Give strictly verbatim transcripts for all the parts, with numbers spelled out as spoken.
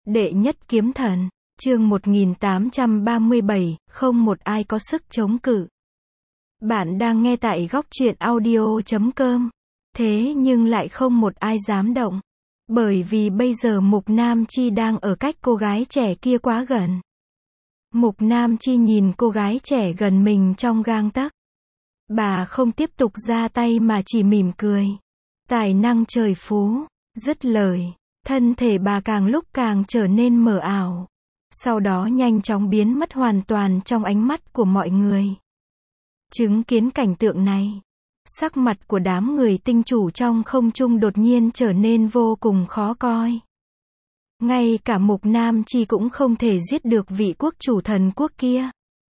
Đệ nhất kiếm thần, chương một nghìn tám trăm ba mươi bảy, không một ai có sức chống cự. Bạn đang nghe tại góc truyện audio chấm com. Thế nhưng lại không một ai dám động. Bởi vì bây giờ Mục Nam Chi đang ở cách cô gái trẻ kia quá gần. Mục Nam Chi nhìn cô gái trẻ gần mình trong gang tấc. Bà không tiếp tục ra tay mà chỉ mỉm cười. Tài năng trời phú, dứt lời. Thân thể bà càng lúc càng trở nên mờ ảo. Sau đó nhanh chóng biến mất hoàn toàn trong ánh mắt của mọi người. Chứng kiến cảnh tượng này, sắc mặt của đám người tinh chủ trong không trung đột nhiên trở nên vô cùng khó coi. Ngay cả Mục Nam Chi cũng không thể giết được vị quốc chủ thần quốc kia.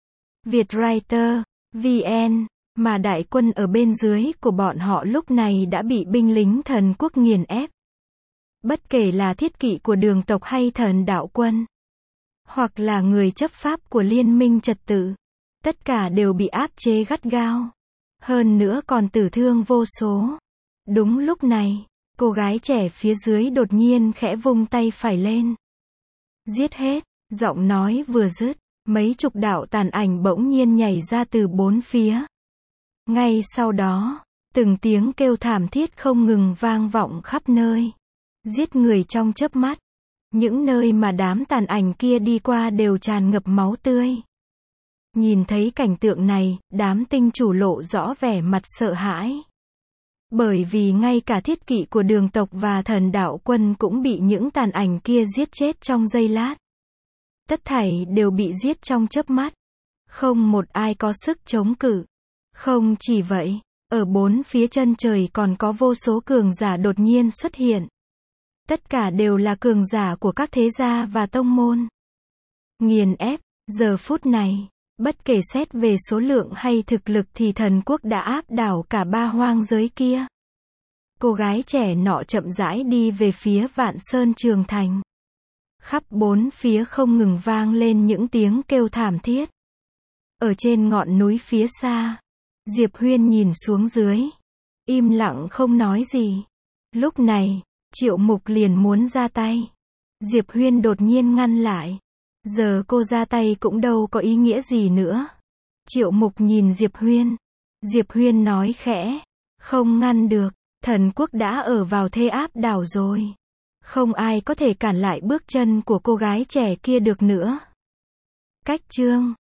Vietwriter, vê en, mà đại quân ở bên dưới của bọn họ lúc này đã bị binh lính thần quốc nghiền ép. Bất kể là thiết kỵ của đường tộc hay thần đạo quân, hoặc là người chấp pháp của liên minh trật tự, tất cả đều bị áp chế gắt gao. Hơn nữa còn tử thương vô số. Đúng lúc này, cô gái trẻ phía dưới đột nhiên khẽ vung tay phải lên. Giết hết, giọng nói vừa dứt, mấy chục đạo tàn ảnh bỗng nhiên nhảy ra từ bốn phía. Ngay sau đó, từng tiếng kêu thảm thiết không ngừng vang vọng khắp nơi. Giết người trong chớp mắt. Những nơi mà đám tàn ảnh kia đi qua đều tràn ngập máu tươi. Nhìn thấy cảnh tượng này, đám tinh chủ lộ rõ vẻ mặt sợ hãi. Bởi vì ngay cả thiết kỵ của đường tộc và thần đạo quân cũng bị những tàn ảnh kia giết chết trong giây lát. Tất thảy đều bị giết trong chớp mắt. Không một ai có sức chống cự. Không chỉ vậy, ở bốn phía chân trời còn có vô số cường giả đột nhiên xuất hiện. Tất cả đều là cường giả của các thế gia và tông môn. Nghiền ép, giờ phút này, bất kể xét về số lượng hay thực lực thì thần quốc đã áp đảo cả ba hoang giới kia. Cô gái trẻ nọ chậm rãi đi về phía Vạn Sơn Trường Thành. Khắp bốn phía không ngừng vang lên những tiếng kêu thảm thiết. Ở trên ngọn núi phía xa, Diệp Huyên nhìn xuống dưới, im lặng không nói gì. Lúc này, Triệu Mục liền muốn ra tay. Diệp Huyên đột nhiên ngăn lại. Giờ cô ra tay cũng đâu có ý nghĩa gì nữa. Triệu Mục nhìn Diệp Huyên. Diệp Huyên nói khẽ. Không ngăn được, thần quốc đã ở vào thế áp đảo rồi. Không ai có thể cản lại bước chân của cô gái trẻ kia được nữa. Cách chương